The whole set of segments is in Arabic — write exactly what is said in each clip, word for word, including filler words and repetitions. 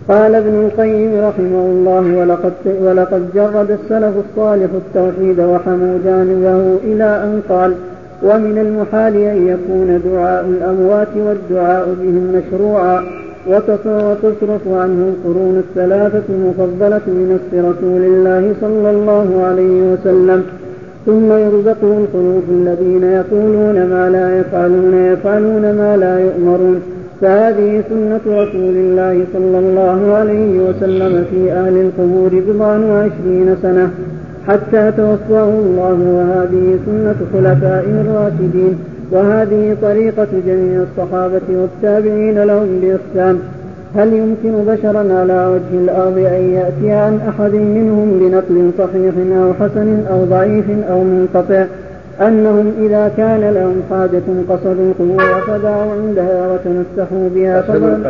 قال ابن القيم رحمه الله: ولقد, ولقد جرد السلف الصالح التوحيد وحموا جانبه إلى أن قال: ومن المحال أن يكون دعاء الأموات والدعاء بهم مشروعا، وتصرف عنه القرون الثلاثة المفضلة بنص رسول الله صلى الله عليه وسلم، ثم يرزقه الخلوف الذين يقولون ما لا يفعلون يفعلون ما لا يؤمرون. فهذه سنة رسول الله صلى الله عليه وسلم في أهل القبور بضع وعشرين سنة حتى توفاه الله، وهذه سنة خلفائه الراشدين، وهذه طريقة جميع الصحابة والتابعين لهم بإحسان. هل يمكن بشرا على وجه الأرض أن يأتي عن أحد منهم بنقل صحيح أو حسن أو ضعيف أو منقطع أنهم إذا كان لهم حاجة قصدوا القبور فدعوا عندها وتمسحوا بها،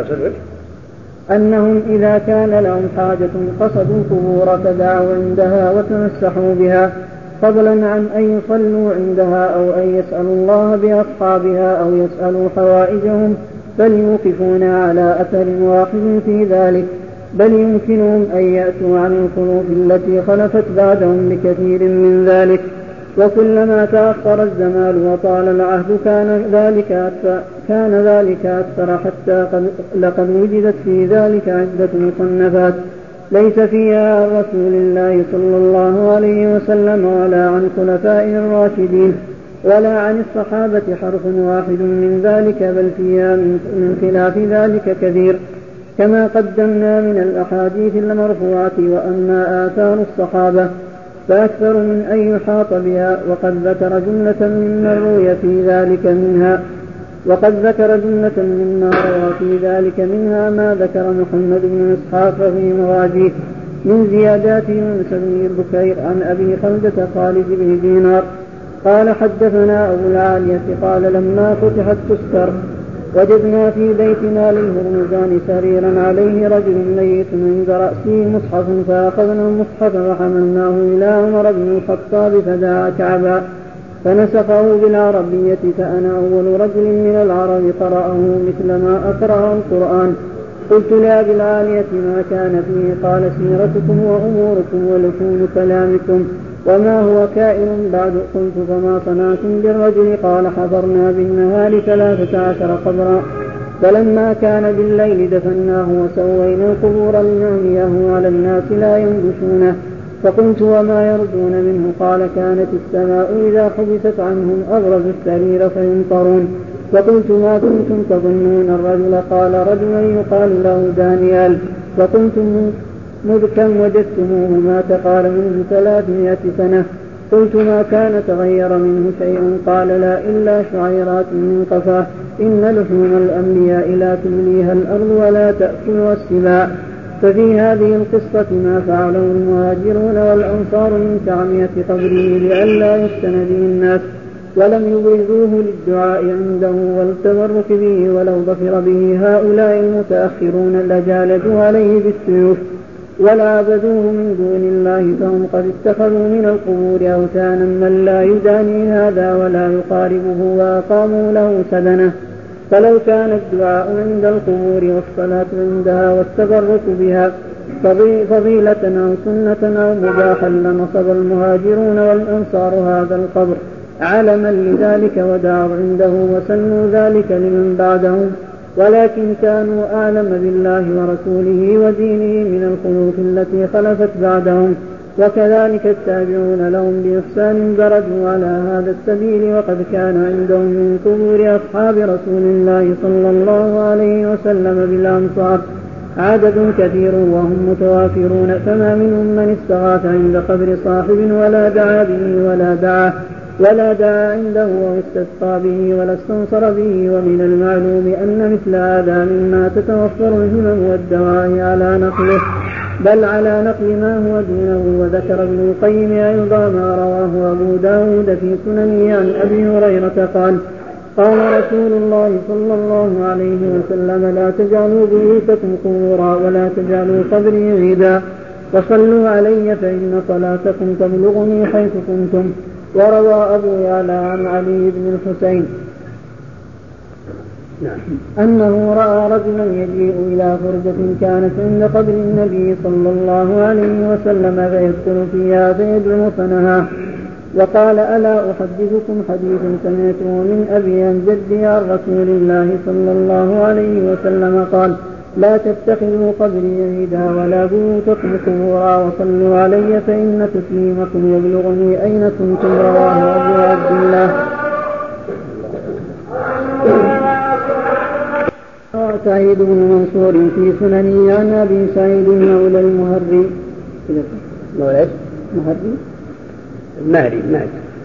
أنهم إذا كان لهم حاجة قصدوا القبور فدعوا عندها وتمسحوا بها، فضلا عن أن يصلوا عندها أو أن يسألوا الله بأصحابها أو يسألوا حوائجهم، بل يوقفون على أثر واحد في ذلك، بل يمكنهم أن يأتوا عن الخلوف التي خلفت بعدهم بكثير من ذلك. وكلما تأخر الزمان وطال العهد كان ذلك أكثر, كان ذلك أكثر حتى لقد وجدت في ذلك عدة مصنفات ليس فيها عن رسول الله صلى الله عليه وسلم ولا عن خلفائه الراشدين ولا عن الصحابة حرف واحد من ذلك، بل فيها من خلاف ذلك كثير، كما قدمنا من الأحاديث المرفوعة. وأما آثار الصحابة فأكثر من أن يحاط بها، وقد ذكر جملة مما روي في ذلك منها وقد ذكر جملة مما روى في ذلك منها ما ذكر محمد بن إسحاق في مواجيه من زيادات يونس بن بكير عن أبي خلدة خالد بن دينار قال: حدثنا أبو العالية قال: لما فتحت تستر وجدنا في بيتنا للهرمزان سريرا عليه رجل ميت عند رأسه مصحف، فأخذنا المصحف وحملناه إلى عمر بن الخطاب فدعا كعبا فنسخه بالعربية، فأنا أول رجل من العرب قرأه مثل ما أقرأ القرآن. قلت لأبي العالية: ما كان فيه؟ قال: سيرتكم وأموركم ولحون كلامكم وما هو كائن بعد. قلت: فما صنعتم بالرجل؟ قال: حفرنا بالنهار ثلاثة عشر قبرا، فلما كان بالليل دفناه وسوينا القبور لنعميه على الناس لا ينبشونه. فقلت: وما يرجون منه؟ قال: كانت السماء إذا حبست عنهم أبرزوا السرير فيمطرون. فقلت: ما كنتم تظنون الرجل؟ قال: رجلا يقال له دانيال. فقلت: مذ كم وجدتموه مات؟ قال: منذ ثلاثمائة سنة. قلت: ما كان تغير منه شيء؟ قال: لا إلا شعيرات من قفاه، إن لحوم الأنبياء لا تمليها الأرض ولا تأكلها السباع. ففي هذه القصة ما فعله المهاجرون والأنصار من تعمية قبره لئلا يفتن به الناس، ولم يبرزوه للدعاء عنده والتبرك به، ولو ظفر به هؤلاء المتأخرون لجالدوا عليه بالسيوف ولا عبدوه من دون الله، فهم قد اتخذوا من القبور أوثانا من لا يداني هذا ولا يقاربه وأقاموا له سدنه. فلو كان الدعاء عند القبور والصلاة عندها والتبرك بها فضيلة أو سنة أو مباحا لنصب المهاجرون والأنصار هذا القبر علما لذلك ودعوا عنده وسنوا ذلك لمن بعدهم، ولكن كانوا أعلم بالله ورسوله ودينه من الخلوف التي خلفت بعدهم، وكذلك التابعون لهم بإحسان درجوا على هذا السبيل. وقد كان عندهم من قبور أصحاب رسول الله صلى الله عليه وسلم بالأمصار عدد كثير وهم متوافرون، فما منهم من استغاث عند قبر صاحب ولا دعا به ولا دعاه ولا دعا عنده واستسقى به ولا استنصر به. ومن المعلوم أن مثل هذا مما تتوفر الهمم والدواعي على نقله، بل على نقل ما هو دونه. وذكر ابن القيم أيضا ما رواه أبو داود في سننه عن أبي هريرة قال: قال رسول الله صلى الله عليه وسلم: لا تجعلوا بيوتكم قبورا ولا تجعلوا قبري عيدا، وصلوا علي فإن صلاتكم تبلغني حيث كنتم. وروى أبو يعلى عن علي بن الحسين نعم. أنه رأى رجلا يجيء إلى فرجة كانت عند قبر النبي صلى الله عليه وسلم فيدخل فيها فيدعو فنهاه وقال ألا أحدثكم حديثا سمعته من أبي عن جدي عن رسول الله صلى الله عليه وسلم قال لا تتخذوا قبري عيدا ولا بيوتكم قبورا وصلوا علي فإن تسليمكم يبلغني أين كنتم. رواه أبو عبد الله. سعيد بن منصور في سننه عن أبي سعيد مولى المهري مولى مهري المهري مهري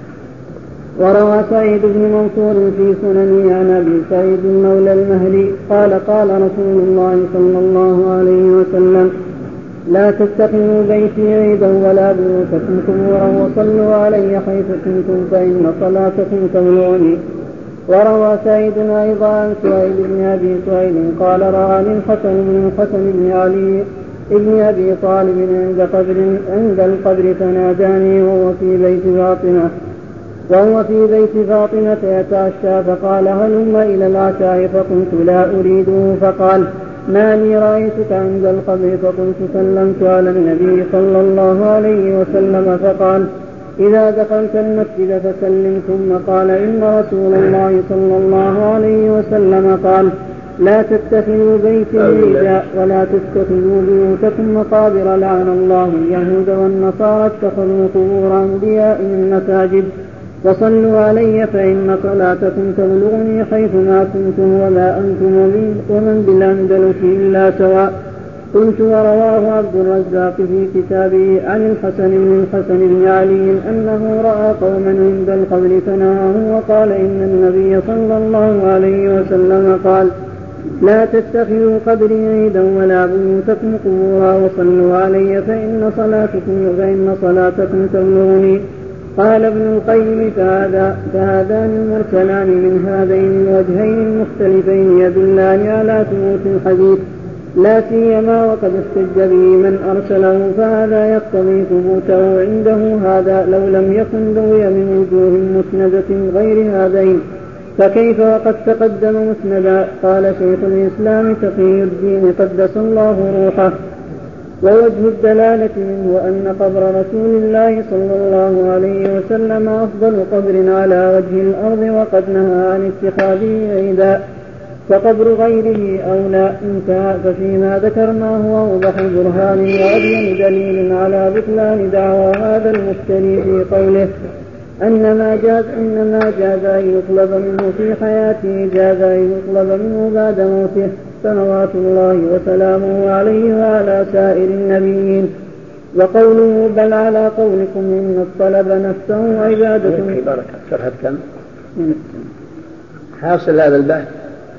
وروى سعيد بن منصور في سننه عن أبي سعيد مولى المهري قال قال رسول الله صلى الله عليه وسلم لا تتخذوا بيتي عيدا ولا بيوتكم قبورا وصلوا علي حيث كنتم فإن صلاتكم تبلغني. وروى سعيد أيضا عن سعيد بن أبي سعيد قال رآني الحسن بن الحسن بن علي ابن أبي طالب عند قبر عند القبر فناداني وهو في بيت فاطمة وهو في بيت فاطمة يتعشى فقال هلم إلى العشاء فقلت لا أريده فقال ما لي رأيتك عند القبر فقلت سلمت على النبي صلى الله عليه وسلم فقال إذا دخلت المسجد فسلم ثم قال إن رسول الله صلى الله عليه وسلم قال لا تتخذوا بيتي عيدا ولا تتخذوا بيوتكم مقابر لعن الله اليهود والنصارى اتخذوا قبور أنبيائهم مساجد وصلوا علي فإن صلاتكم تبلغني حيثما كنتم وما أنتم ومن بالأندلس إلا سواء. قلت ورواه عبد الرزاق في كتابه عن الحسن بن الحسن بن علي أنه رأى قوما عند القبر فنهاه وقال إن النبي صلى الله عليه وسلم قال لا تتخذوا قبري عيدا ولا بيوتكم قبورا وصلوا علي فإن صلاتكم فإن صلاتكم تبلغني. قال ابن القيم فهذا فهذان المرسلان من هذين الوجهين المختلفين يدلان على ثبوت الحديث لا سيما وقد احتج به من أرسله فهذا يقتضي ثبوته عنده هذا لو لم يكن روي من وجوه مسندة غير هذين فكيف وقد تقدم مسندا. قال شيخ الإسلام تقي الدين قدس الله روحه ووجه الدلالة منه أن قبر رسول الله صلى الله عليه وسلم أفضل قبر على وجه الأرض وقد نهى عن اتخاذه عيدا فقبر غيره أولى. انتهى. ففيما ذكرنا هو أوضح برهان وأبين دليل على بطلان دعوى هذا المفتري في قوله أنما جاز إنما جاز أن يطلب منه في حياته جاز أن يطلب منه بعد موته صلوات الله وسلامه عليه وعلى سائر النبيين. وقوله بل على قولكم إن الطلب نفسه عبادة. بركة صفحة كم؟ حاصل هذا البحث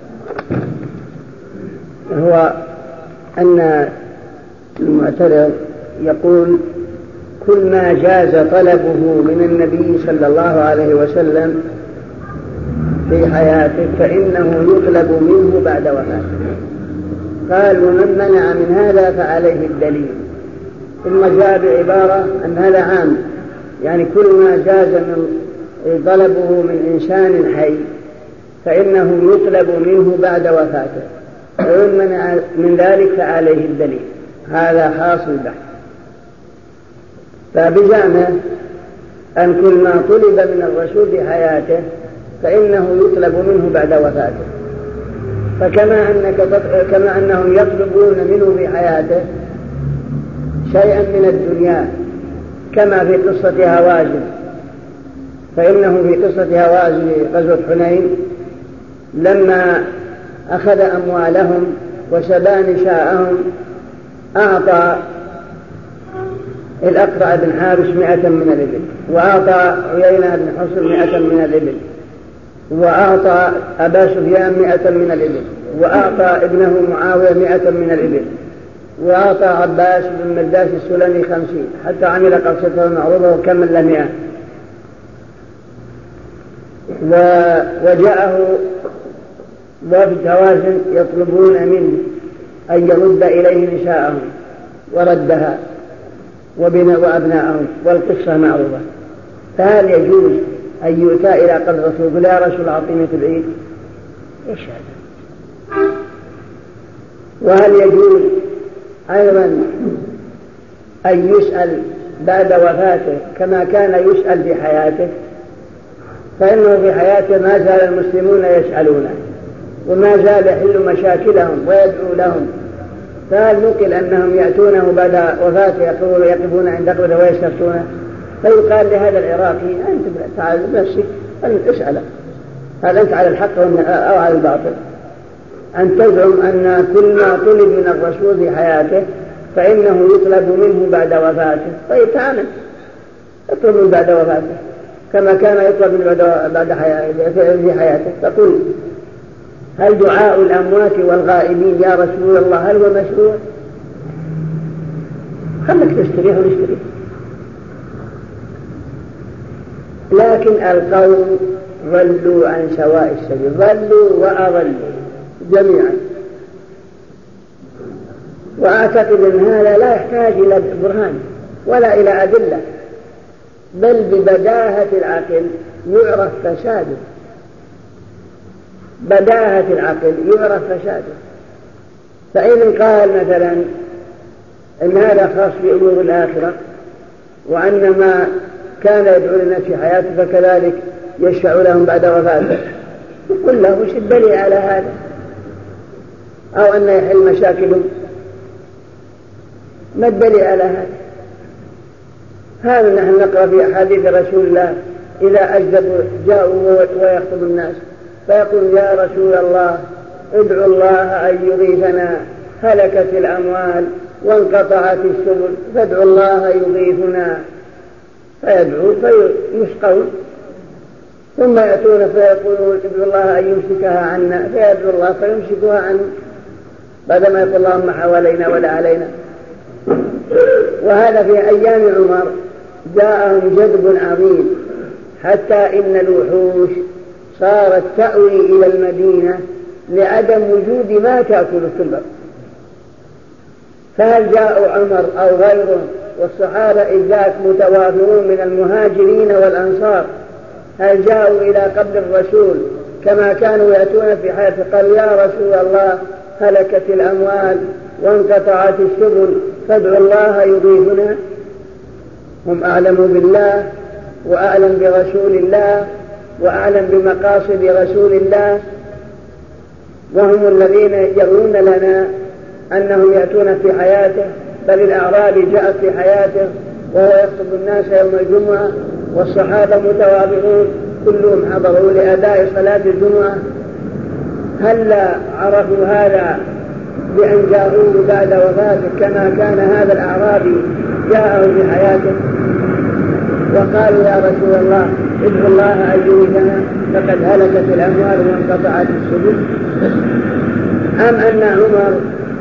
هو أن المعترض يقول كل ما جاز طلبه من النبي صلى الله عليه وسلم في حياته فإنه يطلب منه بعد وفاته. قال ومن منع من هذا فعليه الدليل. ثم جاء بعبارة أن هذا عام يعني كل ما جاز من طلبه من إنسان حي فإنه يطلب منه بعد وفاته ومن منع من ذلك فعليه الدليل. هذا حاصل البحث. فبزعمه أن كل ما طلب من الرسول في حياته فإنه يطلب منه بعد وفاته. فكما أنك كما أنهم يطلبون منه في حياته شيئا من الدنيا كما في قصة هوازن فإنه في قصة هوازن غزوة حنين لما أخذ أموالهم وسبى نساءهم أعطى الأقرع بن حارس مئة من الإبل وأعطى عيينة بن حصر مئة من الإبل وأعطى أبا سفيان مئة من الإبل وأعطى ابنه معاوية مئة من الإبل وأعطى عباس بن مرداس السلمي خمسين حتى عمل قصته معروضة وكمل له مئة. وجاءه وفد هوازن يطلبون منه أن يرد إليه نساءهم وردها وأبناءهم والقصة معروفة. فهل يجوز أن يؤتى إلى قبر الرسول يا رسول أعطيني في العيد؟ إيش هذا؟ وهل يجوز أيضا أن يسأل بعد وفاته كما كان يسأل في حياته؟ فإنه في حياته ما زال المسلمون يسألونه وما زال يحل مشاكلهم ويدعو لهم، فهل نقل أنهم يأتونه بعد وفاته يقولون يقفون عند قبره ويستفتونه؟ فيقال لهذا العراقي أنت تعال بنفسك اسأله هل أنت على الحق أو على الباطل؟ أن تزعم أن كل ما طلب من الرسول في حياته فإنه يطلب منه بعد وفاته. طيب تعال اطلب منه بعد وفاته كما كان يطلب منه بعد في حياته. فقل هل دعاء الأموات والغائبين يا رسول الله هل هو مشروع؟ خلك تستريح ونستريح. لكن القوم ضلوا عن سواء السبيل، ضلوا وأضلوا جميعا. وأعتقد أن هذا لا يحتاج إلى برهان ولا إلى أدلة، بل ببداهة العقل يعرف فساده، بداهة العقل يعرف فساده. فإن قال مثلا إن هذا خاص بأمور الآخرة وأن ما كان يدعو للناس في حياته فكذلك يشفع لهم بعد وفاته، يقول له وش الدليل على هذا؟ أو أن يحل مشاكلهم، ما الدليل على هذا؟ هذا نحن نقرأ في أحاديث رسول الله إذا أجدبوا جاءوا ويخطب الناس فيقول يا رسول الله ادعو الله أن يغيثنا، هلكت الأموال وانقطعت السبل فادعو الله يغيثنا، فيدعو فيسقون، ثم يأتون فيقولون ادعو الله أن يمسكها عنا، فيدعو الله فيمسكها عنا بعدما يقول اللهم حوالينا ولا علينا. وهذا في أيام عمر جاءهم جذب عظيم حتى إن الوحوش صارت تأوي إلى المدينة لعدم وجود ما تأكل في البر. فهل جاء عمر أو غيره والصحابة إذ ذاك متوافرون من المهاجرين والأنصار، هل جاءوا إلى قبر الرسول كما كانوا يأتون في حياته قالوا يا رسول الله هلكت الأموال وانقطعت السبل فادعوا الله يغيثنا؟ هم أعلم بالله وأعلم برسول الله وأعلم بمقاصد رسول الله، وهم الذين يرون لنا أنهم يأتون في حياته، بل الأعرابي جاءت في حياته وهو يخطب الناس يوم الجمعة والصحابة متوابعون كلهم حضروا لأداء صلاة الجمعة. هل عرفوا هذا بأن جاءوه بعد وفاته كما كان هذا الأعرابي جاءه في حياته وقالوا يا رسول الله ادعو الله أن يغيثنا فقد هلكت الأموال وانقطعت السبل؟ أم أن عمر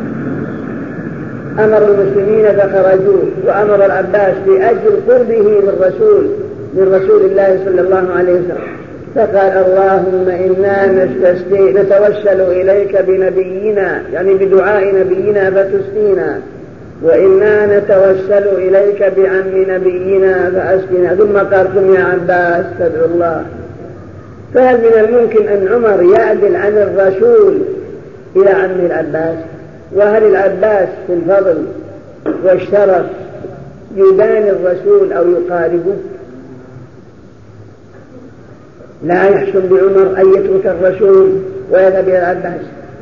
أمر المسلمين فخرجوا وأمر العباس بأجل قربه من رسول من رسول الله صلى الله عليه وسلم فقال اللهم إنا نتوسل إليك بنبينا يعني بدعاء نبينا فتسقينا، وإنا نتوسل إليك بعم نبينا فأسقنا، ثم قال ثم يا عباس فادعو الله. فهل من الممكن أن عمر يعدل عن الرسول إلى عم العباس؟ وهل العباس في الفضل والشرف يبان الرسول أو يقاربه؟ لا يحسن بعمر أن يترك الرسول ويذهب إلى العباس.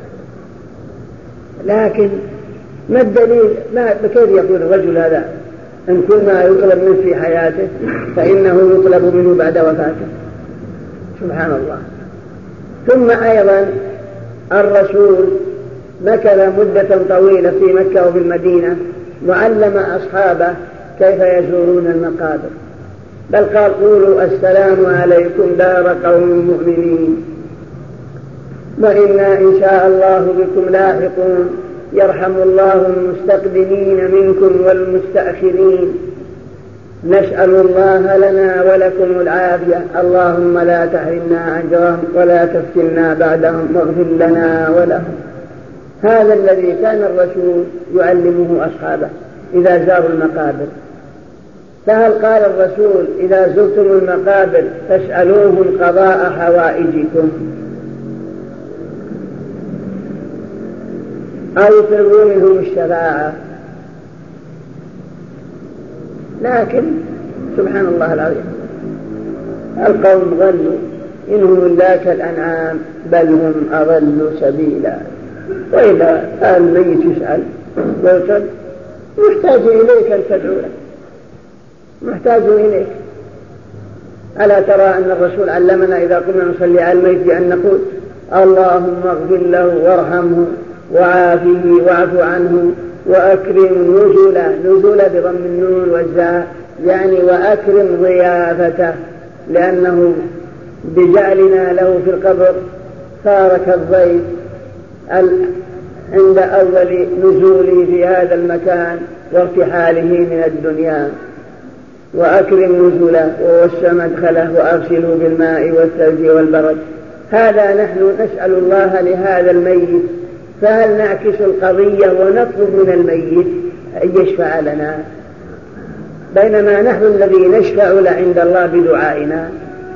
لكن ما الدليل؟ ما كيف يقول الرجل هذا أن كل ما يطلب منه في حياته فإنه يطلب منه بعد وفاته؟ سبحان الله. ثم أيضا الرسول مكث مدة طويلة في مكة وفي المدينة وعلم أصحابه كيف يزورون المقابر، بل قال قولوا السلام عليكم دار قوم مؤمنين وإنا إن شاء الله بكم لاحقون، يرحم الله المستقدمين منكم والمستأخرين، نسأل الله لنا ولكم العافية، اللهم لا تحرمنا أجرهم ولا تفتنا بعدهم واغفر لنا ولهم. هذا الذي كان الرسول يعلمه أصحابه إذا زاروا المقابر. فهل قال الرسول إذا زرتم المقابر فاسألوهم قضاء حوائجكم؟ أو يطلبوا منهم الشفاعة. لكن سبحان الله العظيم القوم ضلوا إنهم إلا كالأنعام بل هم أضلوا سبيلا. وإذا الميت يسأل ويقول محتاج إليك أن تدعو له، محتاج إليك. ألا ترى أن الرسول علمنا إذا قلنا نصلي على الميت أن نقول اللهم اغفر له وارحمه وعافه واعف عنه وأكرم نزله، نزل بضم النون والزاء يعني وأكرم ضيافته، لأنه بجعلنا له في القبر صار كالضيف عند أول نزوله في هذا المكان وارتحاله من الدنيا. وأكرم نزله ووسع مدخله وأغسله بالماء والثلج والبرد. هذا نحن نسأل الله لهذا الميت، فهل نعكس القضية ونطلب من الميت أن يشفع لنا بينما نحن الذي نشفع له عند الله بدعائنا؟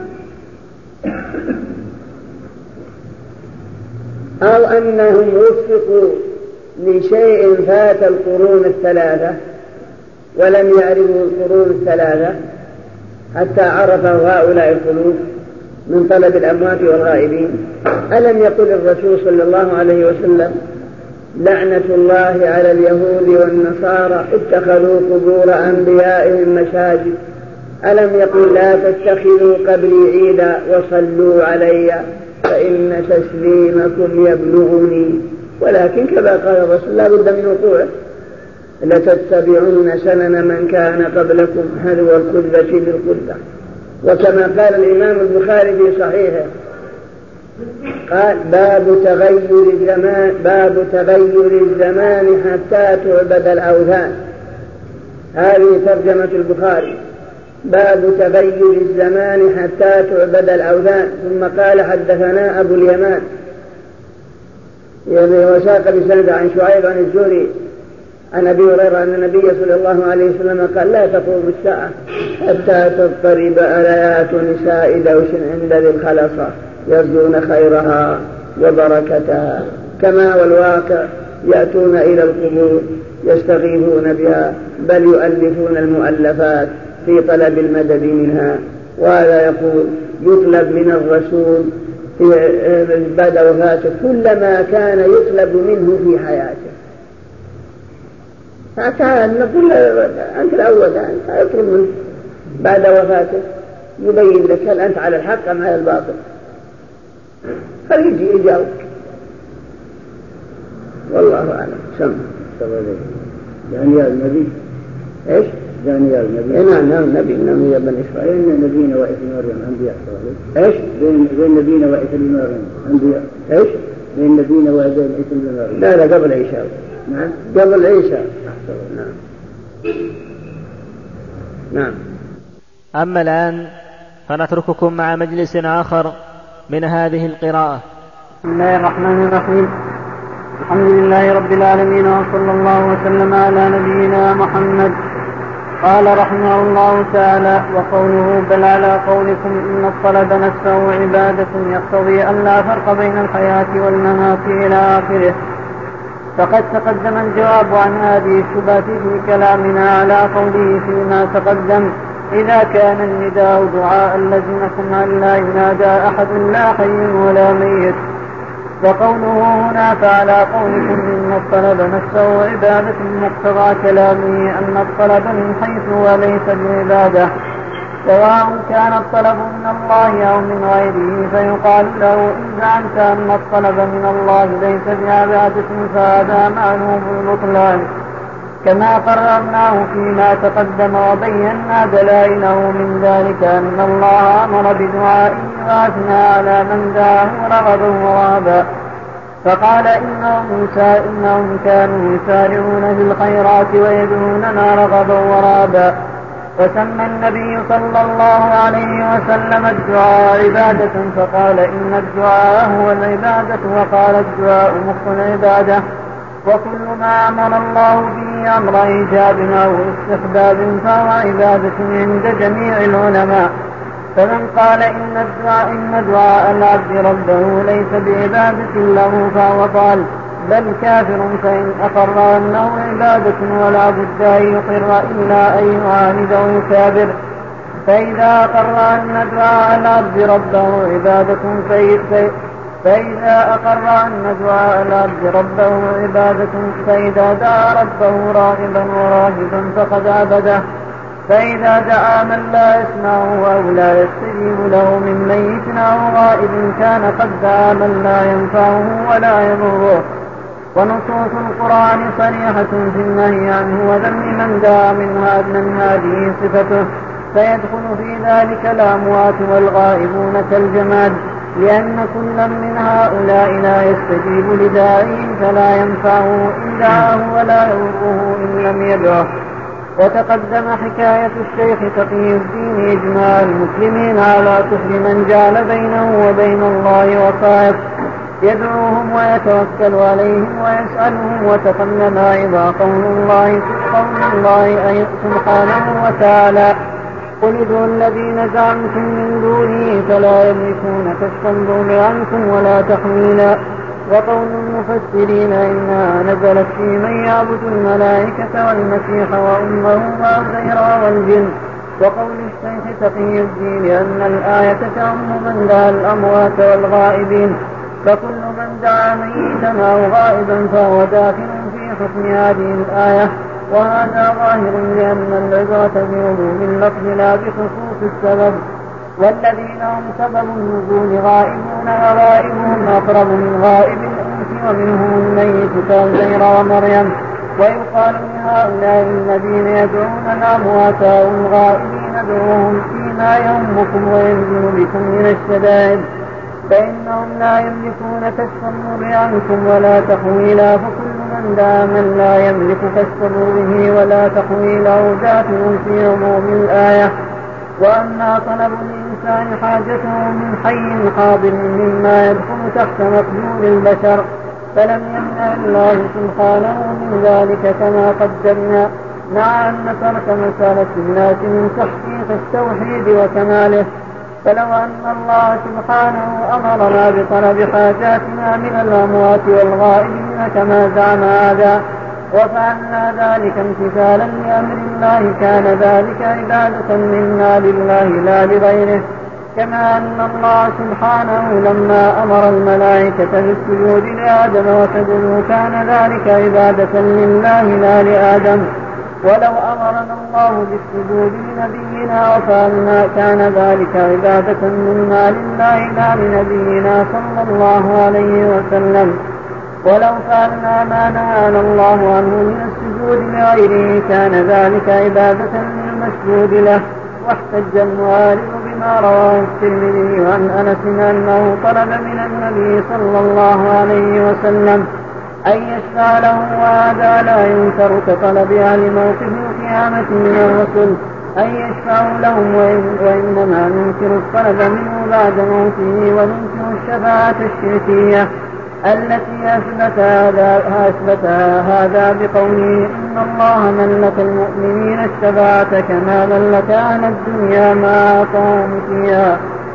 أو أنهم وفقوا لشيء فات القرون الثلاثة ولم يعرفوا القرون الثلاثة حتى عرفوا هؤلاء القلوب من طلب الأموات والغائبين. ألم يقل الرسول صلى الله عليه وسلم لعنة الله على اليهود والنصارى اتخذوا قبور أنبيائهم مساجد؟ ألم يقل لا تتخذوا قبري عيدا وصلوا علي فإن تسليمكم يبلغني؟ ولكن كما قال الرسول لا بد من وقوعه، لتتبعن سنن من كان قبلكم حذو القذة بالقذة. وكما قال الإمام البخاري في صحيحه قال باب تغير الزمان باب تغير الزمان حتى تعبد الأوثان. هذه ترجمة البخاري، باب تغير الزمان حتى تعبد الأوثان. ثم قال حدثنا أبو اليمان وساق بسند عن شعيب عن الزهري عن أبي هريرة أن النبي صلى الله عليه وسلم قال لا تقوم الساعة حتى تضطرب آيات نساء دوس عند ذي الخلصة يرجون خيرها وبركتها، كما والواقع يأتون إلى القبور يستغيثون بها بل يؤلفون المؤلفات في طلب المدد منها. وهذا يقول يطلب من الرسول بعد وفاته كل ما كان يطلب منه في حياته. فكان نقول أنت الأول أنت يطلب منه بعد وفاته يبين لك هل أنت على الحق أم على الباطل، فيجي يجاوب. والله أعلم. سمع يعني يا النبي إيش؟ يعني يا النبي إيه نعم نعم نبي نعم يا بني إسرائيل. بين نبينا وعيسى بن مريم أنبياء صالح. إيش؟ بين بين نبينا وعيسى بن مريم أنبياء. إيش؟ بين نبينا وعيسى بن مريم. لا لا قبل عيسى. نعم قبل عيسى. نعم نعم. أما الآن فنترككم مع مجلس آخر من هذه القراءة. بسم الله الرحمن الرحيم. الحمد لله رب العالمين وصلى الله وسلم على نبينا محمد. قال رحمه الله تعالى وقوله بل على قولكم إن الطلب نفسه عبادة يقتضي أن لا فرق بين الحياة والممات إلى آخره. فقد تقدم الجواب عن هذه الشبهة في كلامنا على قوله فيما تقدم إذا كان النداء دعاء لزمكم أن لا ينادى أحد لا حي ولا ميت. وقوله هنا فعلى قولكم إن الطلب نفسه عبادة مقتضى كلامه أن الطلب من حيث وليس بعبادة، سواء كان الطلب من الله أو من غيره. فيقال له إن زعمت أن الطلب من الله ليس بعبادة فهذا معلوم البطلان، كما قررناه فيما تقدم وبينا دلائله من ذلك أن الله أمر بدعائه وأثنى على من دعاه رغبا ورهبا، فقال إنهم, إنهم كانوا يسارعون في الخيرات ويدعوننا رغبا ورهبا. وسمى النبي صلى الله عليه وسلم الدعاء عبادة فقال إن الدعاء هو العبادة، وقال الدعاء مخ العبادة. وكل ما أمر الله به أمر إيجاب أو استحباب فهو عبادة عند جميع العلماء. فمن قال إن الدعاء, إن دعاء العبد ربه ليس بعبادة له فهو ضال، بل كافر فإن أقر أنه عبادة ولا بد أن يقر إلا أن يعاند ويكابر. فإذا أقر أن دعاء العبد ربه عبادة فإذا أقر أن دعاء العبد ربه عبادة فإذا دعا ربه راغبا وراهبا فقد عبده. فإذا دعا من لا يسمعه أو لا يستجيب له من ميت أو غائب كان قد دعا من لا ينفعه ولا يضره. ونصوص القرآن صريحة في النهي عنه وذم من دعا من هذه صفته، فيدخل في ذلك الأموات والغائبون كالجماد، لأن كل من هؤلاء لا يستجيب لداعيه فلا ينفعه إن دعاه ولا يضره إن لم يدعه. وتقدم حكاية الشيخ تقي الدين إجماع المسلمين على كفر من جعل بينه وبين الله وصائف يدعوهم ويتوكل عليهم ويسألهم، وتقنن أيضا قول الله قول الله أي سبحانه وتعالى: قل ادعوا الذين زعمتم من دونه فلا يملكون كشف الضر عنكم ولا تحويلا. وقول المفسرين إنها نزلت في من يعبد الملائكة والمسيح وأمه وعزير والجن. وقول الشيخ تقي الدين أن الآية تعم من دعا الأموات والغائبين، فكل من دعا ميتا أو غائبا فهو داخل في حكم هذه الآية، وهذا ظاهر لأن العبرة بعموم اللفظ لا بخصوص السبب. والذين هم سبب النزول غائبون وغائبهم أقرب من غائب الأنس ومنهم الميت كالزير ومريم. ويقال لهؤلاء الذين يدعون الأموات أو الغائبين ادعوهم فيما يهمكم وينزل بكم من الشدائد، فإنهم لا يملكون كشف الضر عنكم ولا تحويلا. فكل من دعا من لا يملك كشف ضره ولا تحويله داخل في عموم الآية. وأما طلب الإنسان حاجته من حي حاضر مما يدخل تحت مقدور البشر فلم يمنع الله سبحانه من ذلك كما قدمنا، مع أن ترك مسألة الناس من تحقيق التوحيد وكماله. فلو أن الله سبحانه أمرنا بطلب حاجاتنا من الأموات والغائبين كما زعم هذا وفعلنا ذلك امتثالا لأمر الله كان ذلك عبادة منا لله لا لغيره. كما أن الله سبحانه لما أمر الملائكة بالسجود لآدم وسجدوا كان ذلك عبادة لله لا لآدم. ولو أمرنا الله بالسجود لنبينا وفعلنا كان ذلك عبادة منا لله لا لنبينا صلى الله عليه وسلم. ولو فعلنا ما نهانا الله عنه من السجود لغيره كان ذلك عبادة للمسجود له. واحتج المعارض بما رواه الترمذي عن أنس أنه طلب من النبي صلى الله عليه وسلم أن يشفع له، وهذا لا ينكر كطلب أهل موقف القيامة من الرسل أن يشفعوا لهم، وإنما ننكر الطلب منه بعد موته وننكر الشفاعة الشركية التي أثبتها هذا, هذا بقوله إن الله ملك المؤمنين الشفاعة كما ملك أهل الدنيا ما أعطاهم فيها،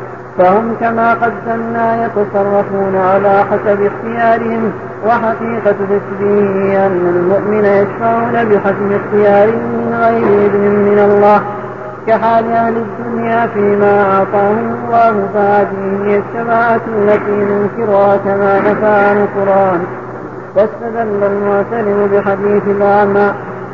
فهم كما قدمنا يتصرفون على حسب اختيارهم. وحقيقة تشبيهه أن المؤمن يشفعون بحسب اختيارهم من غير إذن من الله كحال أهل الدنيا فيما أعطاهم الله، فهذه هي الشفاعة التي ننكرها كما نفى عن القرآن. واستدل المعترض بحديث الأعمى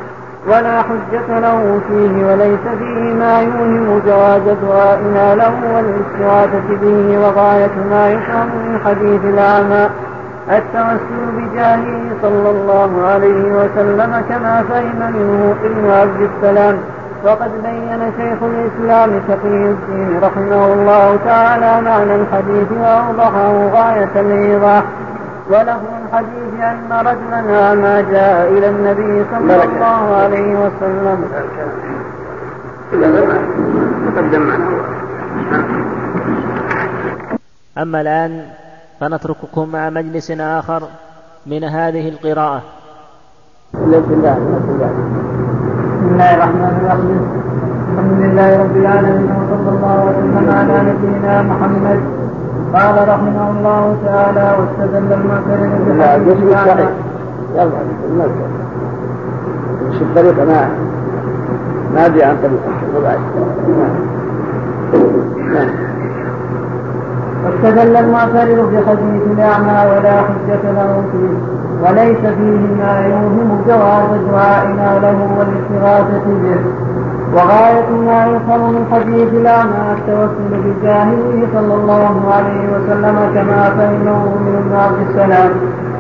ولا حجة له فيه وليس فيه ما يوهم جواز دعائنا له والاستغاثة به، وغاية ما يفهم من حديث الأعمى التوسل بجاهه صلى الله عليه وسلم كما فهم منه ابن عبد السلام. وقد بين شيخ الإسلام تقي الدين رحمه الله تعالى معنى الحديث وأوضحه غاية الإيضاح. وله الحديث أن رجلا ما جاء إلى النبي صلى الله عليه وسلم. أما الآن فنترككم مع مجلس آخر من هذه القراءة. بسم الله الرحمن الرحيم. الحمد لله رب العالمين وصلى الله وسلم على نبينا محمد قال رحمه الله تعالى: واستدل المعترض بحديث الأعمى. يلا المذكر مش الطريقة ما ما أدري عن طريقة. واستدل المعترض بحديث الأعمى ولا حجة له فيه، وليس فيه ما يوهم جواز دعائنا له والاستغاثة به. وغاية ما يفهم من حديث الأعمى التوسل بالجاهل صلى الله عليه وسلم كما فهمه من ابن عبد السلام.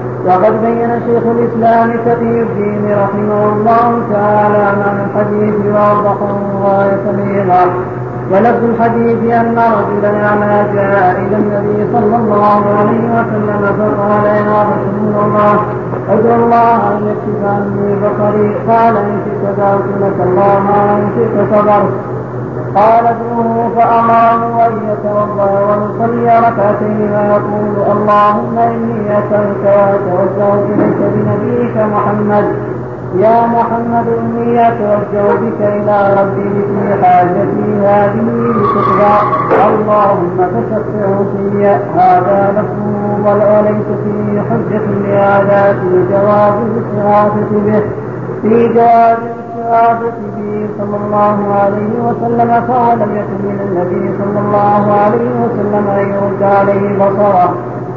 وقد بين شيخ الإسلام تقي الدين رحمه الله تعالى معنى الحديث وأوضحه غاية الإيضاح. ولفظ الحديث أن رجلا أعمى جاء إلى النبي صلى الله عليه وسلم فقال: يا رسول الله ادعو الله أن يكشف عني بصري. قال: إن شئت دعوت لك الله وإن شئت صبرت. قال: ادعوه فأمره أن يتوضأ ويصلي ركعتين ويقول: اللهم إني أسألك وأتوجه إليك بنبيك محمد. يا محمد إني أتوجه بك إلى ربي في حاجتي هذه لتقضى، اللهم فشفعه في. هذا لفظه وليس فيه حجة لهذا في جواز الاستغاثة به في جواز الاستغاثة به صلى الله عليه وسلم. فلم يكن من النبي صلى الله عليه وسلم أن يرد عليه بصره،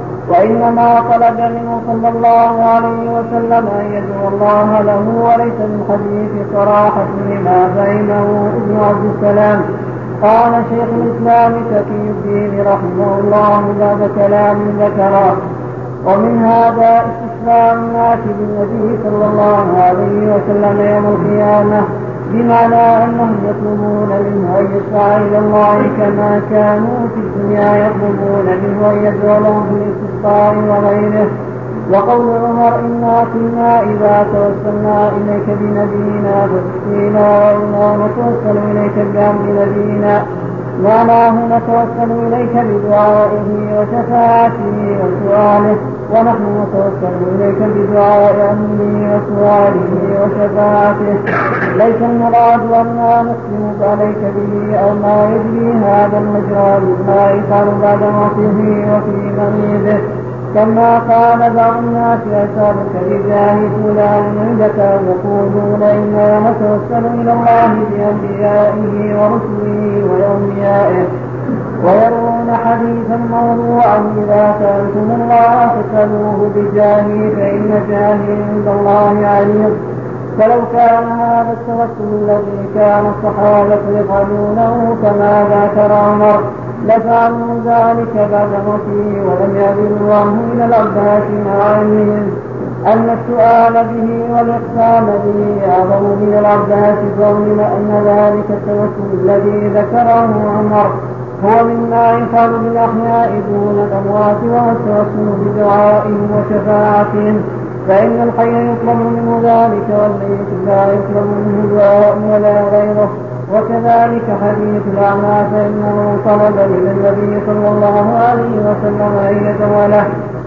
وإنما طلب منه صلى الله عليه وسلم أن يدعو الله له، وليس من حديث صراحة لما فهمه ابن عبد السلام. قال شيخ الإسلام تقي الدين رحمه الله بعد كلام ذكره: ومن هذا استسلام الناس بالنبي صلى الله عليه وسلم يوم القيامة، بمعنى أنهم يطلبون منه أن يشفع إلى الله كما كانوا في الدنيا يطلبون منه أن يدعو لهم في الاستسقاء وغيره. وقول عمر: إنا كنا إذا توسلنا إليك بنبينا فتسقينا وإنا نتوسل إليك بأمر نبينا، معناه نتوسل إليك بدعائه وشفاعته وسؤاله، ونحن نتوسل إليك بدعاء أمره وسؤاله وشفاعته. ليس المراد أننا نقسم عليك به أو ما يجري هذا المجرى مما يفعل بعد موته وفي مريضه، كما قال بعض الناس: أسألك بجاه فلان عندك، يقولون إنا نتوسل إلى الله بأنبيائه ورسله وأوليائه، ويرون حديثا موضوعا: إذا سألتم الله فاسألوه بجاهه فإن جاهي عند الله عليم. فلو كان هذا التوسل الذي كان الصحابة يفعلونه كما ذكر عمر لفعلوا ذلك بعد موته، ولم يعدلوا عنه إلى العباس مع علمهم أن السؤال به والإقسام به أعظم من العباس، فعلم أن ذلك التوسل الذي ذكره عمر هو مما يفعل بالأحياء دون الأموات، وهو التوسل بدعائهم وشفاعتهم، فإن الحي يطلب منه ذلك والميت لا يطلب منه دعاء ولا غيره. وكذلك حديث الأعمى فإنه طلب من النبي صلى الله عليه وسلم أن يدعو له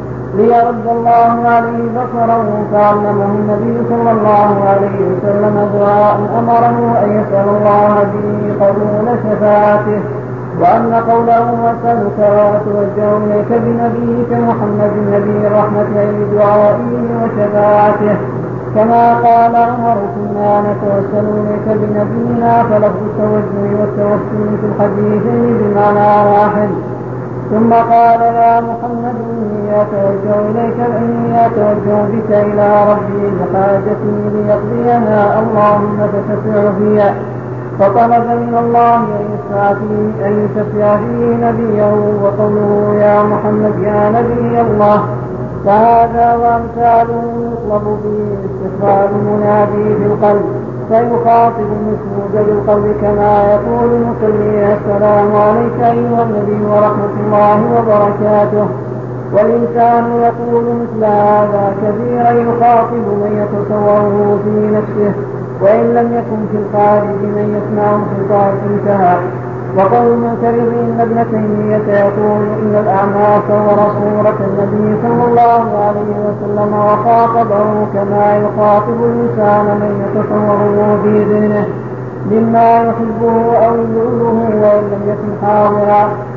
ليرد الله عليه بصره، فعلمه النبي صلى الله عليه وسلم دعاء أمره أن يسأل الله به قبول شفاعته، وأن قوله: وأسألك وأتوجه إليك بنبيك محمد النبي الرحمة بدعائه وشفاعته، كما قال عمر: كنا نتوسل إليك بنبينا. فلفظ التوجه والتوسل في الحديثين بمعنى واحد. ثم قال: يا محمد إني أتوجه إليك إني أتوجه بك إلى ربي بحاجتي ليقضيها، اللهم فشفع فيها. فطلب من الله أن يشفع فيه نبيه. وقوله: يا محمد يا نبي الله، فهذا وأمثاله يطلب به استقبال المنادي بالقلب، فيخاطب المسجود بالقلب كما يقول المصلي: السلام عليك أيها النبي ورحمة الله وبركاته. والإنسان يقول مثل هذا كثيرا يخاطب من يتصوره في نفسه، وإن لم يكن في الخارج من يسمع الخطاب انتهى. وقول المعترض إن ابن تيمية يقول إن الأعمى صور صورة النبي صلى الله عليه وسلم وخاطبه كما يخاطب الإنسان من يتصوره في ذهنه مما يحبه أو يذله وإن لم يكن حاضرا،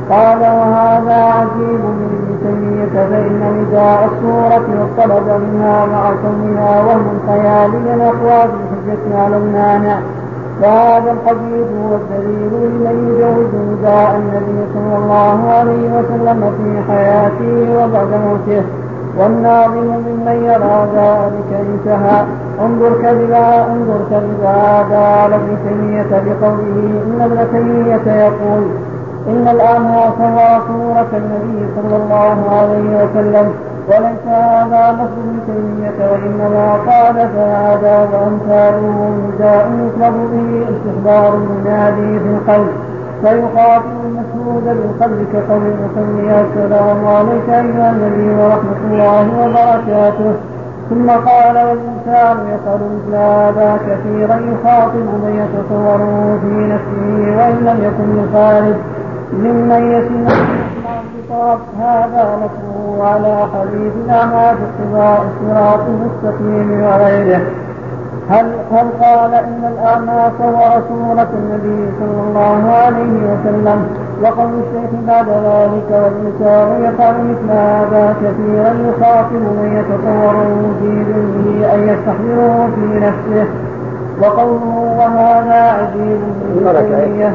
قال وهذا عجيب من ابن تيمية فإن نداء الصورة والطلب منها مع كونها وهم خياليا أقوى بالحجة على المانع. وهذا الحديث هو الدليل لمن يجوز نداء النبي صلى الله عليه وسلم في حياته وبعد موته، والناظم ممن يرى ذلك انتهى. انظر كذبا انظر كذبا قال ابن تيمية بقوله إن ابن تيمية يقول إن الأعمى صور صورة النبي صلى الله عليه وسلم، وليس هذا لفظ ابن تيمية وإنما قال فهذا وأمثاله نداء يطلب به استحضار المنادي في القلب فيخاطب المشهود بالقلب كقول المصلي السلام عليك أيها النبي ورحمة الله وبركاته. ثم قال والإنسان يسأل مثل هذا كثيرا يخاطب من يتصوره في نفسه وإن لم يكن الخارج ممن يسمع الخطاب. هذا لفظه على حديث الأعمى في اقتضاء الصراط المستقيم وغيره. هل, هل قال إن الأعمى صور صورة النبي صلى الله عليه وسلم؟ وقول الشيخ بعد ذلك والإنسان يفعل مثل هذا كثيرا يخاطب من يتصوره في ذهنه أن يستحضره في نفسه. وقوله وهذا عجيب من تيمية.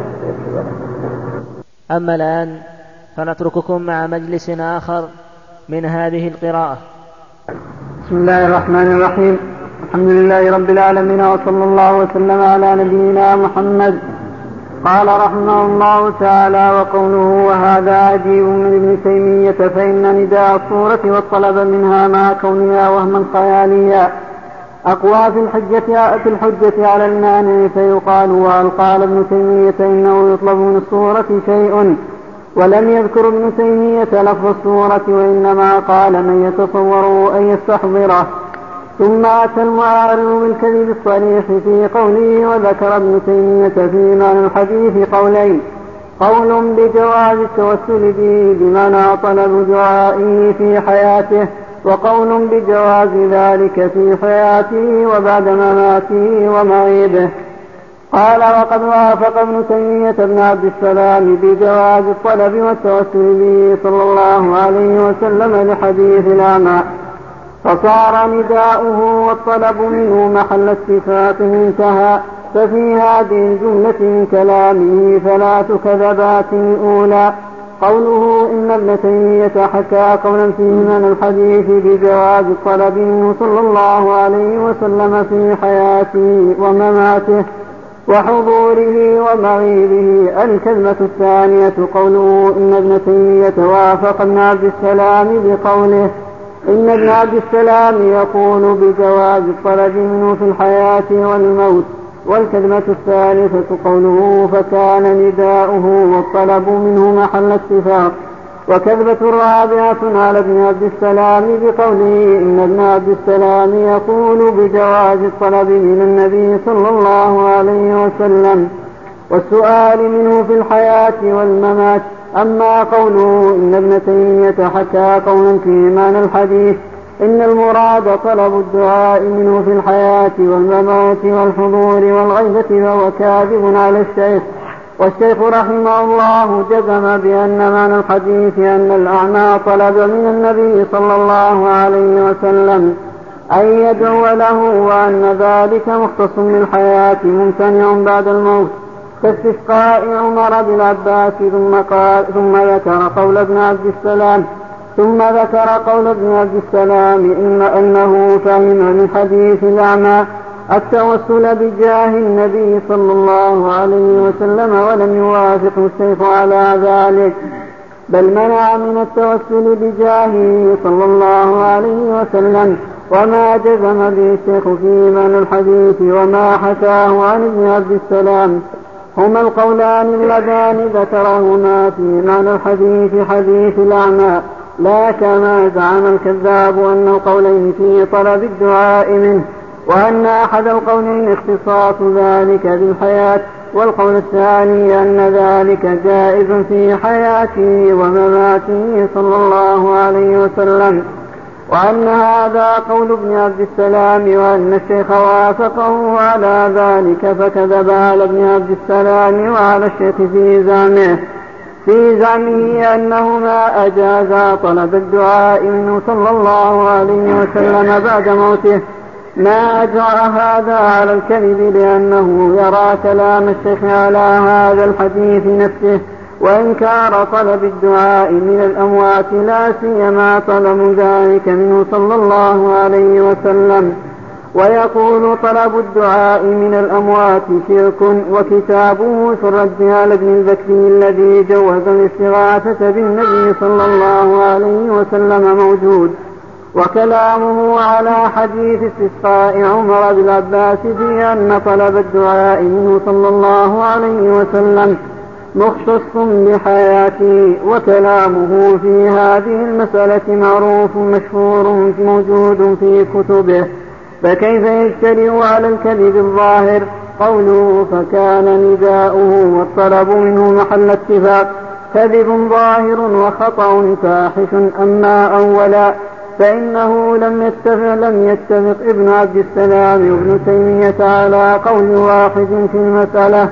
أما الآن فنترككم مع مجلس آخر من هذه القراءة. بسم الله الرحمن الرحيم. الحمد لله رب العالمين وصلى الله وسلم على نبينا محمد. قال رحمه الله تعالى وقوله وهذا عجيب من ابن تيمية فإن نداء الصورة والطلب منها مع كونها وهما خياليا أقوى في الحجة, في الحجة على المانع. فيقال وهل قال ابن تيمية إنه يطلب من الصورة شيء ولم يذكر ابن تيمية لفظ الصورة وإنما قال من يتصوره أن يستحضره. ثم أتى المعارض بالكذب الصريح في قوله وذكر ابن تيمية في معنى الحديث قولين: قول بجواز التوسل به بمعنى طلب دعائه في حياته، وقول بجواز ذلك في حياته وبعد مماته ومغيبه. قال وقد وافق ابن تيمية ابن عبد السلام بجواز الطلب والتوسل به صلى الله عليه وسلم لحديث الأعمى، فصار نداؤه والطلب منه محل اتفاقه انتهى. ففي هذه الجملة من كلامه ثلاث كذبات. الأولى قوله إن ابن تيمية حكى قولا فيه من الحديث بجواز الطلب منه صلى الله عليه وسلم في حياته ومماته وحضوره ومغيبه. الكلمة الثانية قوله إن ابن تيمية وافق ابن عبد السلام بقوله إن ابن عبد السلام يقول بجواز الطلب منه في الحياة والموت. والكلمة الثالثة قوله فكان نداؤه والطلب منه محل اتفاق. وكذبة رابعة على ابن عبد السلام بقوله إن ابن عبد السلام يقول بجواز الطلب من النبي صلى الله عليه وسلم والسؤال منه في الحياة والممات. أما قوله إن ابن تيمية حكى قولا في معنى الحديث إن المراد طلب الدعاء منه في الحياة والممات والحضور والغيبة فهو كاذب على الشيخ. والشيخ رحمه الله جزم بأن معنى الحديث أن الأعمى طلب من النبي صلى الله عليه وسلم أن يدعو له، وأن ذلك مختص بالحياة ممتنع بعد الموت كاستسقاء عمر بن العباس. ثم, قال ثم ذكر قول ابن عبد السلام ثم ذكر قول ابن عبد السلام إن أنه فهم من حديث الأعمى التوسل بجاه النبي صلى الله عليه وسلم، ولم يوافق الشيخ على ذلك، بل منع من التوسل بجاهه صلى الله عليه وسلم. وما جزم به الشيخ في معنى الحديث وما حكاه عن ابن عبد السلام هما القولان اللذان ذكرهما في معنى الحديث حديث الأعمى، لا كما زعم الكذاب أن القولين في طلب الدعاء منه، وأن أحد القولين اختصاص ذلك بالحياة، والقول الثاني أن ذلك جائز في حياته ومماته صلى الله عليه وسلم، وأن هذا قول ابن عبد السلام، وأن الشيخ وافقه على ذلك فكذب على ابن عبد السلام وعلى الشيخ في زعمه. في زعمه أنهما أجازا طلب الدعاء منه صلى الله عليه وسلم بعد موته، ما أجرأ هذا على الكذب لأنه يرى كلام الشيخ على هذا الحديث نفسه وإنكار طلب الدعاء من الأموات، لا سيما طلب ذلك منه صلى الله عليه وسلم. ويقول طلب الدعاء من الأموات شرك، وكتابه في الرد على ابن البكري الذي جوز الاستغاثة بالنبي صلى الله عليه وسلم موجود، وكلامه على حديث استسقاء عمر بن العباس في أن طلب الدعاء منه صلى الله عليه وسلم مختص بحياته، وكلامه في هذه المسألة معروف مشهور موجود في كتبه، فكيف يجترئ على الكذب الظاهر؟ قوله فكان نداؤه والطلب منه محل اتفاق كذب ظاهر وخطأ فاحش. أما أولا فإنه لم يتفق, لم يتفق ابن عبد السلام وابن تيمية على قول واحد في المسألة،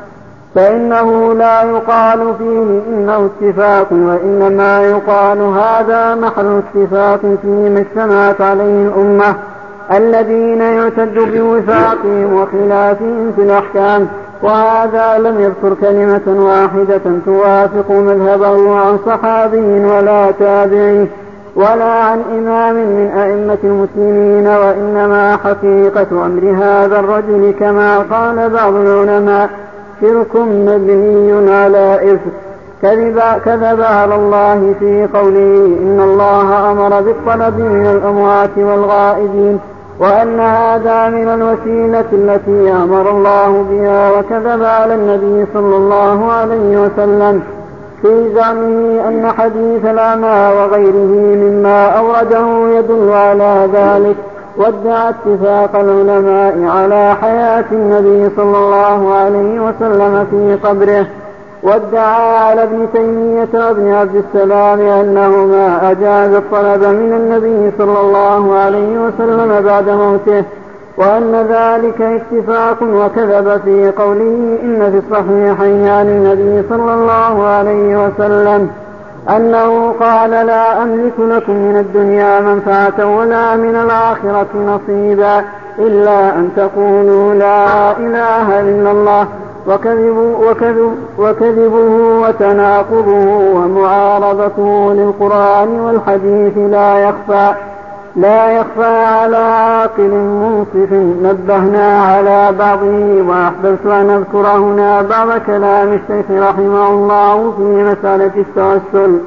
فإنه لا يقال فيه إنه اتفاق، وإنما يقال هذا محل اتفاق فيما اجتمعت عليه الأمة الذين يعتد بوفاقهم وخلافهم في الأحكام. وهذا لم يذكر كلمة واحدة توافق مذهبه عن صحابي ولا تابعي ولا عن إمام من أئمة المسلمين، وإنما حقيقة أمر هذا الرجل كما قال بعض العلماء شرك مبني على إثم، كذب, كذب على الله في قوله إن الله أمر بالطلب من الأموات والغائبين، وأن هذا من الوسيلة التي أمر الله بها، وكذب على النبي صلى الله عليه وسلم في زعمه أن حديث الأعمى وغيره مما أورده يدل على ذلك، وادعى اتفاق العلماء على حياة النبي صلى الله عليه وسلم في قبره، وادعى على ابن تيمية وابن عبد السلام أنهما أجاز الطلب من النبي صلى الله عليه وسلم بعد موته، وأن ذلك اتفاق، وكذب في قوله إن في الصحيحين عن النبي صلى الله عليه وسلم أنه قال لا أملك لكم من الدنيا منفعة ولا من الآخرة نصيبا إلا أن تقولوا لا إله إلا الله، وكذب وكذب وكذبه وتناقضه ومعارضته للقرآن والحديث لا يخفى لا يخفى على عاقل منصف. نبهنا على بعضه، وأحببت أن أذكر هنا بعض كلام الشيخ رحمه الله في مسألة التوسل.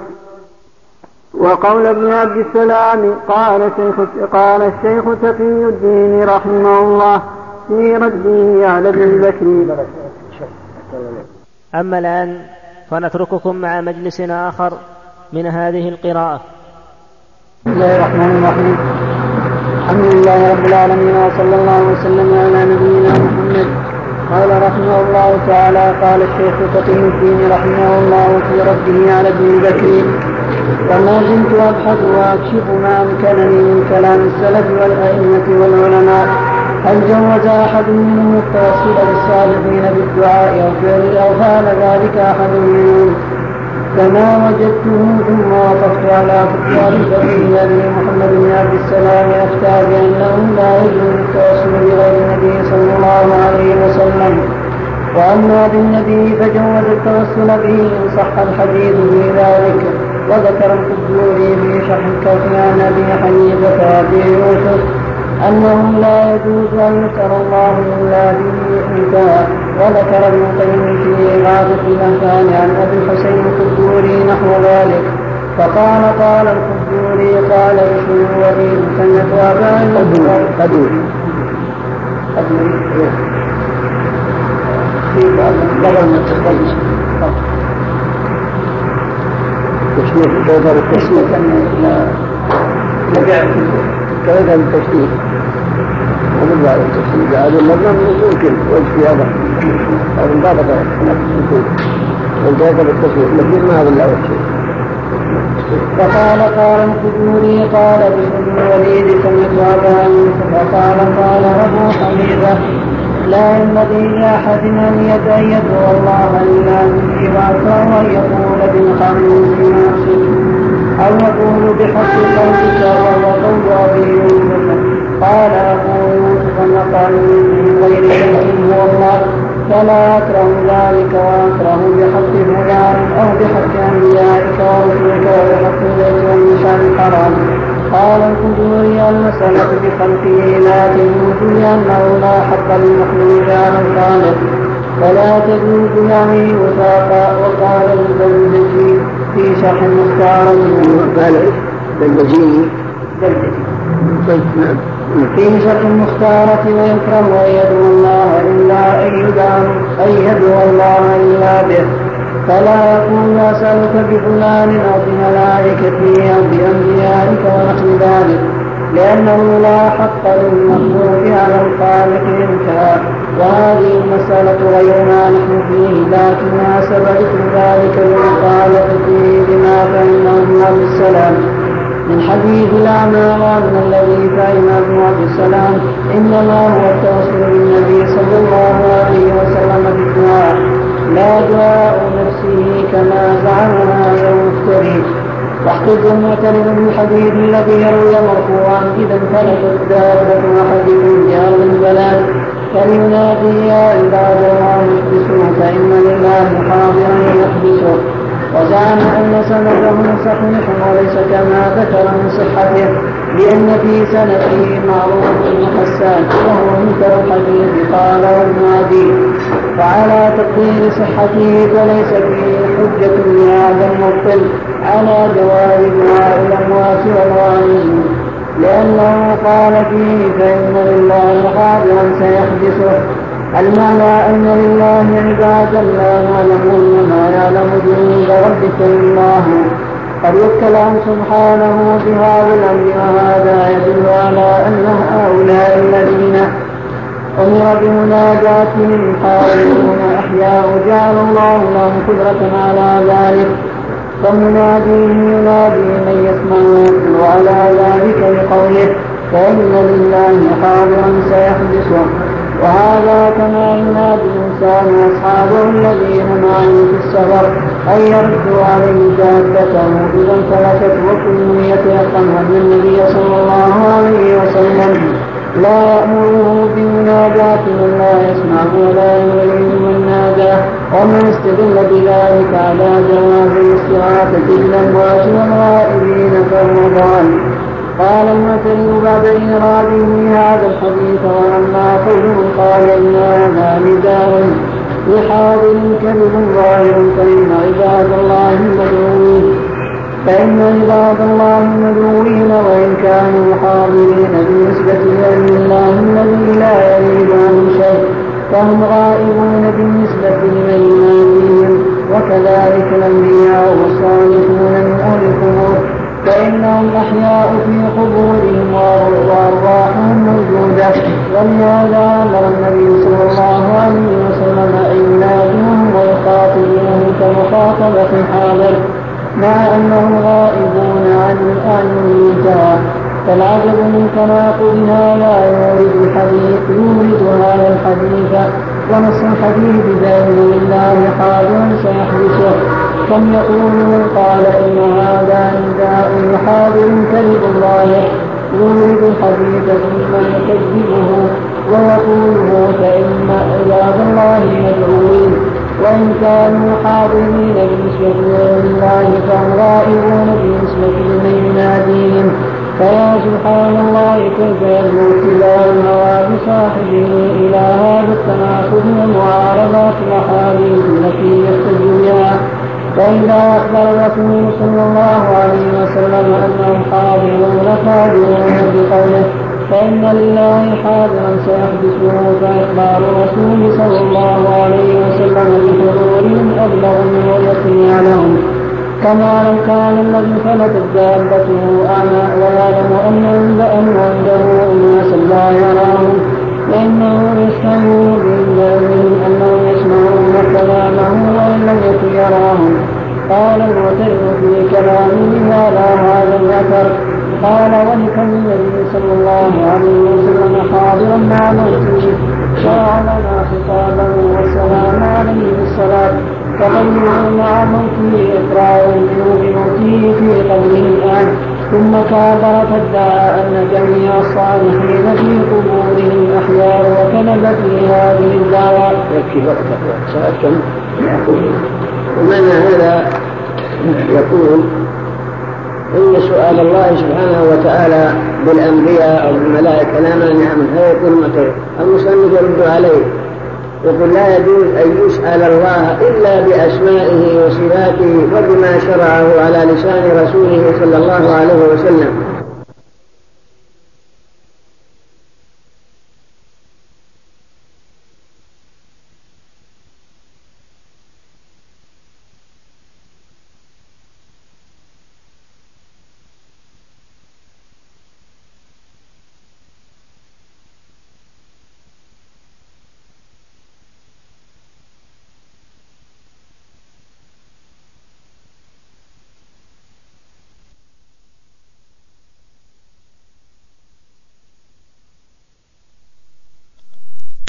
وقول ابن عبد السلام قال الشيخ, قال الشيخ تقي الدين رحمه الله في رده على ابن البكري. أما الآن فنترككم مع مجلس آخر من هذه القراءة. بسم الله الرحمن الرحيم. الحمد لله رب العالمين، وصلى الله وسلم على نبينا محمد. قال رحمه الله تعالى قال الشيخ تقي الدين رحمه الله في رده على ابن البكري: وما زلت أبحث وأكشف ما أمكنني من كلام السلف والأئمة والعلماء هل جوز أحد منهم التوسل بالصالحين بالدعاء أو فعل أو فعل ذلك أحد منهم، فما وجدته، ثم وقفت على فتوى الفقيه أبي محمد بن عبد السلام أفتى بأنه لا يجوز التوسل بغير النبي صلى الله عليه وسلم، وأما بالنبي فجوز التوسل به إن صح الحديث في ذلك. وذكر القدوري في شرح الكافي عن أبي حنيفة وأبي يوسف أنه لا يجوز أن يسأل الله إلا به انتهى. وذكر ابن القيم في إغاثة الأنفال عن أبي الحسين القدوري نحو ذلك، فقال قال القدوري قال بشر وليد سنة أبا القدوري في بعض التخرج تشريح كذا بالتشريح كذا بالتشريح ومن بعد التشريح هذا المرة ممكن وجه هذا أو من بعض كذا بالتشريح لكن ما هذا الأول شيء. فقال قال القدوري قال بشر الوليد سمعت أبا يوسف وقال قال أبو حنيفة لا ينبغي لأحد أن يدعو الله إلا به وأكره أن يقول بالخمس ناصر أو يقول بحق قولك وهو قول أبي يوسف. قال أبو يوسف نقل من غير شيء هو الله فلا أكره ذلك وأكره بحق فلان أو بحق أنبيائك ورسلك وبحق البيت والنساء الحرام. قال الخدري المسألة بخلقه لا تجوز لأنه لا حق للمخلوق على الخالق ولا تجوز يعني وفاقا. وقال البلدجي في شرح مختار قال البلدجي في شرح المختارة ويكره أن يدعو الله إلا أن يدعو الله إلا به فلا يقول أسألك بفلان أو بملائكته أو بأنبيائك ونحو ذلك لأنه لا حق للمخلوق على الخالق انتهى. وهذه المسألة غير ما نحن فيه لكنها سبقت ذلك للمخالف فيه بما فهمه عبد السلام من حديث الأعمى وأن الذي فهمه ابن عبد السلام إنما هو التوسل بالنبي صلى الله عليه وسلم بالدعاء لا دعاء نفسه كما زعم هذا المفتري. واحتج المعترض بالحديث الذي يروي مرفوعا إذا انفلتت دابة أحدكم بأرض البلاد فلينادي يا عباد الله احبسوا فإن لله حاضرا يحبسه. وزعم أن سنده صحيح وليس كما ذكر من صحته لأن في سنده معروف بن حسان وهو منكر الحديث قال والمعدي فعلى تقدير صحته فليس فيه حجة لهذا المبطل على جواز دعاء الأموات والغائبين لأنه قال فيه فإن لله حاضرا سيحدثه. المعنى أن لله عبادا لا يعلمون ما يعلم جنود ربك الله قد وكلهم سبحانه بهذا الأمر وهذا يدل على أن هؤلاء الذين أمر بمناجاتهم حاضرون أحياء جعل الله لهم قدرة على ذلك فمناديه ينادي من يسمع وعلى ذلك بقوله فإن لله حاضرا سيحدثه. وهذا كما ينادي الإنسان أصحابه الذين معه في السفر أن يردوا عليه دابته إذا انفلتت وكل يتيقن أن النبي صلى الله عليه وسلم لا يأمره بمناجاة من لا يسمع ولا يريد من ناداه. ومن استدل بذلك على جواز الاستغاثة بالأموات والغائبين فهو ضال. قال المعترض بعد إيراده هذا الحديث ولما قوله قال إن هذا نداء لحاضر كذب ظاهر فإن عباد الله مدعوين فإن عباد الله مدعوين وإن كانوا حاضرين بالنسبة لعلم الله الذي لا يريد عنه شيء فهم غائبون بالنسبة لمن يناديهم. وكذلك الأنبياء والصالحون من أهل القبور فإنهم أحياء في قبورهم وأرواحهم موجودة. ولهذا أمر النبي صلى الله عليه وسلم أن ينادوهم ويخاطبوهم كمخاطبة حاضر مع أنهم غائبون عن الأنبياء. فالعجب من تناقضها لا يورد الحديث يورد هذا الحديث ونص الحديث بأن لله حاضر سيحدثه. كم يقول من قال إن هذا نداء حاضر كذب الله يورد الحديث فيمن يكذبه ويقوله فإن عباد الله مدعوين وإن كانوا حاضرين بالنسبة لله فهم غائبون بالنسبة لمن يناديهم. فيا سبحان الله كيف يرجو اتباع الهوى بصاحبه إلى هذا التناقض ومعارضات الأحاديث التي يحتج بها. فإذا أخبر الرسول صلى الله عليه وسلم أنهم حاضرون قادرون بقوله فإن لله حاضرا سيحدثه فإخبار الرسول صلى الله عليه وسلم بحضورهم أبلغ من رؤية لهم. كما لو كان الذي فلتت دابته أعمى ويعلم أن عنده أناسا لا يراهم فإنه يستهين بهم أنهم يسمعون كلامه وإن لم يكن يراهم. قال المعترض في كلامه على هذا الأثر قال ولكم النبي صلى الله عليه وسلم حاضرا مع موته وعلى الله خطابه والسلام عليه بالصلاة تغيروا مع موته إقرار منه بموته في قبره الآن ثم كابر فادعى أن جميع الصالحين في قبورهم أحياء وكذب في هذه الدعوى. يكفي وقت ومعنى هذا يقول إن سؤال الله سبحانه وتعالى بالأنبياء أو بالملائكة لا مانع منه. هذا يقول متى المصنف يرد عليه يقول لا يجوز أن يسأل الله إلا بأسمائه وصفاته وبما شرعه على لسان رسوله صلى الله عليه وسلم